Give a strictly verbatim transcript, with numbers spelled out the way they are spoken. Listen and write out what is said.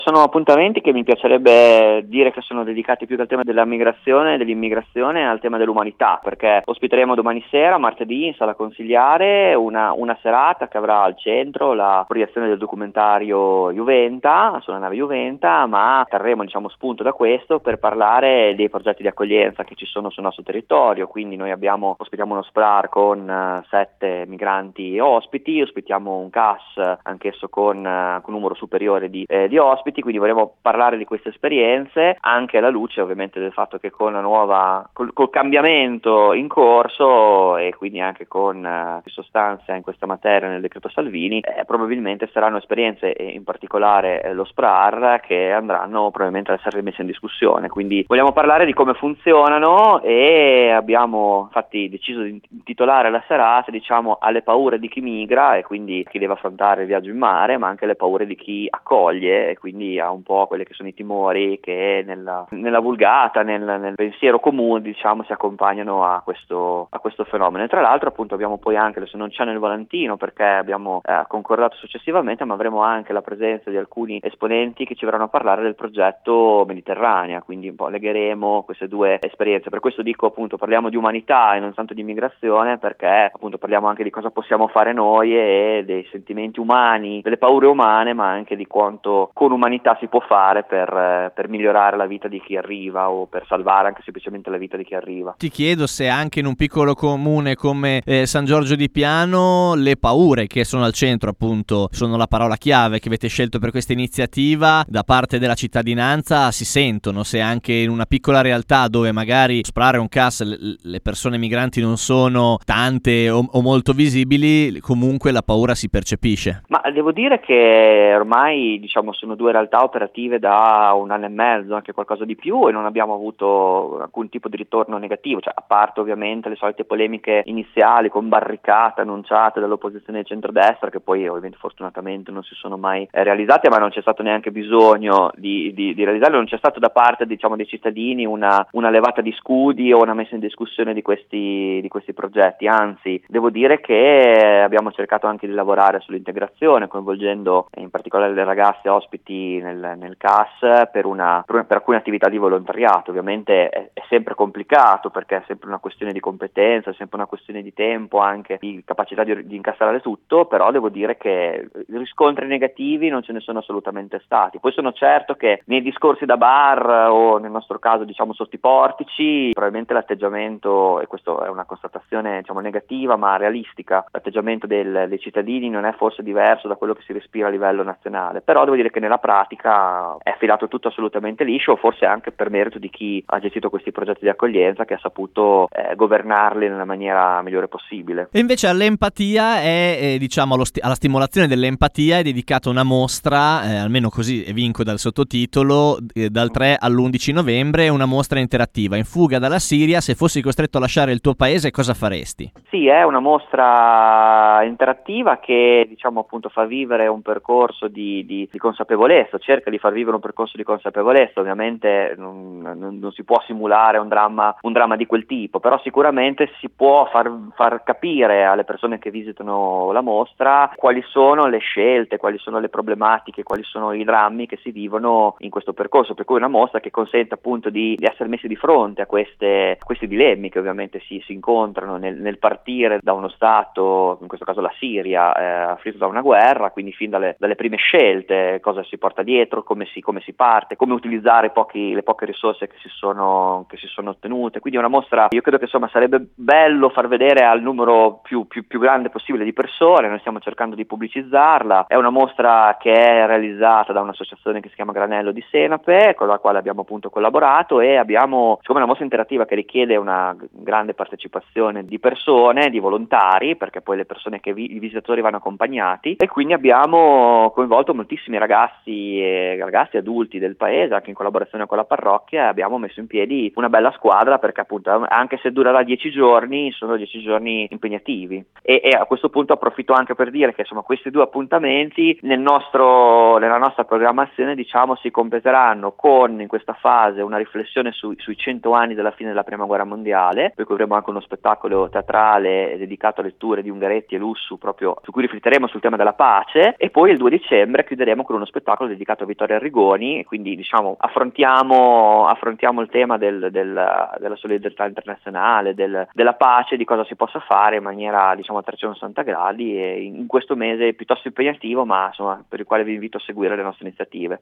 Sono appuntamenti che mi piacerebbe dire che sono dedicati più che al tema della migrazione, dell'immigrazione, al tema dell'umanità, perché ospiteremo domani sera, martedì, in sala consigliare, una, una serata che avrà al centro la proiezione del documentario Juventa, sulla nave Juventa, ma trarremo diciamo spunto da questo per parlare dei progetti di accoglienza che ci sono sul nostro territorio. Quindi noi abbiamo, ospitiamo uno SPRAR con uh, sette migranti ospiti, ospitiamo un C A S anch'esso con, uh, con un numero superiore di, eh, di ospiti. Quindi vorremmo parlare di queste esperienze anche alla luce ovviamente del fatto che con la nuova col, col cambiamento in corso e quindi anche con uh, sostanza in questa materia nel decreto Salvini eh, probabilmente saranno esperienze e in particolare eh, lo SPRAR che andranno probabilmente ad essere rimesse in discussione. Quindi vogliamo parlare di come funzionano e abbiamo infatti deciso di intitolare la serata diciamo alle paure di chi migra e quindi chi deve affrontare il viaggio in mare, ma anche le paure di chi accoglie e quindi ha un po' quelli che sono i timori che nella, nella vulgata, nel, nel pensiero comune diciamo si accompagnano a questo, a questo fenomeno. E tra l'altro appunto abbiamo poi anche, adesso non c'è nel volantino perché abbiamo eh, concordato successivamente, ma avremo anche la presenza di alcuni esponenti che ci verranno a parlare del progetto Mediterranea, quindi un po' legheremo queste due esperienze. Per questo dico appunto parliamo di umanità e non tanto di immigrazione, perché appunto parliamo anche di cosa possiamo fare noi e dei sentimenti umani, delle paure umane, ma anche di quanto con umanità si può fare per, per migliorare la vita di chi arriva o per salvare anche semplicemente la vita di chi arriva. Ti chiedo se anche in un piccolo comune come eh, San Giorgio di Piano le paure che sono al centro appunto sono la parola chiave che avete scelto per questa iniziativa da parte della cittadinanza si sentono, se anche in una piccola realtà dove magari SPRAR e un C A S le, le persone migranti non sono tante o, o molto visibili, comunque la paura si percepisce. Ma devo dire che ormai diciamo sono due realtà operative da un anno e mezzo, anche qualcosa di più, e non abbiamo avuto alcun tipo di ritorno negativo, cioè a parte ovviamente le solite polemiche iniziali con barricate annunciate dall'opposizione di centrodestra che poi ovviamente fortunatamente non si sono mai realizzate, ma non c'è stato neanche bisogno di, di, di realizzarle, non c'è stato da parte diciamo dei cittadini una, una levata di scudi o una messa in discussione di questi, di questi progetti, anzi devo dire che abbiamo cercato anche di lavorare sull'integrazione coinvolgendo in particolare le ragazze ospiti nel, nel C A S per, una, per, per alcune attività di volontariato. Ovviamente è, è sempre complicato perché è sempre una questione di competenza, è sempre una questione di tempo, anche di capacità di, di incastrare tutto, però devo dire che riscontri negativi non ce ne sono assolutamente stati. Poi sono certo che nei discorsi da bar o nel nostro caso diciamo sotto i portici probabilmente l'atteggiamento, e questa è una constatazione diciamo negativa ma realistica, l'atteggiamento del, dei cittadini non è forse diverso da quello che si respira a livello nazionale, però devo dire che nella pratica è filato tutto assolutamente liscio, forse anche per merito di chi ha gestito questi progetti di accoglienza che ha saputo eh, governarli nella maniera migliore possibile. E invece all'empatia è eh, diciamo allo sti- alla stimolazione dell'empatia è dedicata una mostra, eh, almeno così vinco dal sottotitolo, eh, dal tre all'undici novembre, una mostra interattiva in fuga dalla Siria. Se fossi costretto a lasciare il tuo paese cosa faresti? Sì, è una mostra interattiva che diciamo appunto fa vivere un percorso di, di, di consapevolezza, cerca di far vivere un percorso di consapevolezza. Ovviamente non, non, non si può simulare un dramma, un dramma di quel tipo, però sicuramente si può far, far capire alle persone che visitano la mostra quali sono le scelte, quali sono le problematiche, quali sono i drammi che si vivono in questo percorso, per cui è una mostra che consente appunto di, di essere messi di fronte a queste, questi dilemmi che ovviamente si, si incontrano nel, nel partire da uno stato, in questo caso la Siria, eh, afflitto da una guerra, quindi fin dalle, dalle prime scelte, cosa si porta dietro, come si, come si parte, come utilizzare i pochi, le poche risorse che si sono, che si sono ottenute. Quindi è una mostra, io credo che insomma sarebbe bello far vedere al numero più, più, più grande possibile di persone, noi stiamo cercando di pubblicizzarla. È una mostra che è realizzata da un'associazione che si chiama Granello di Senape, con la quale abbiamo appunto collaborato, e abbiamo, siccome è una mostra interattiva che richiede una grande partecipazione di persone, di volontari, perché poi le persone che vi, i visitatori vanno accompagnati, e quindi abbiamo coinvolto moltissimi ragazzi e ragazzi adulti del paese, anche in collaborazione con la parrocchia. Abbiamo messo in piedi una bella squadra perché appunto anche se durerà dieci giorni sono dieci giorni impegnativi, e, e a questo punto approfitto anche per dire che insomma questi due appuntamenti nel nostro, nella nostra programmazione diciamo si completeranno con in questa fase una riflessione su, sui cento anni della fine della prima guerra mondiale, poi avremo anche uno spettacolo teatrale dedicato a letture di Ungaretti e Lussu proprio su cui rifletteremo sul tema della pace, e poi il due dicembre chiuderemo con uno spettacolo dedicato a Vittorio Arrigoni, e quindi diciamo affrontiamo, affrontiamo il tema del, del, della solidarietà internazionale, del, della pace, di cosa si possa fare in maniera diciamo a trecentosessanta gradi, e in questo mese piuttosto impegnativo, ma insomma per il quale vi invito a seguire le nostre iniziative.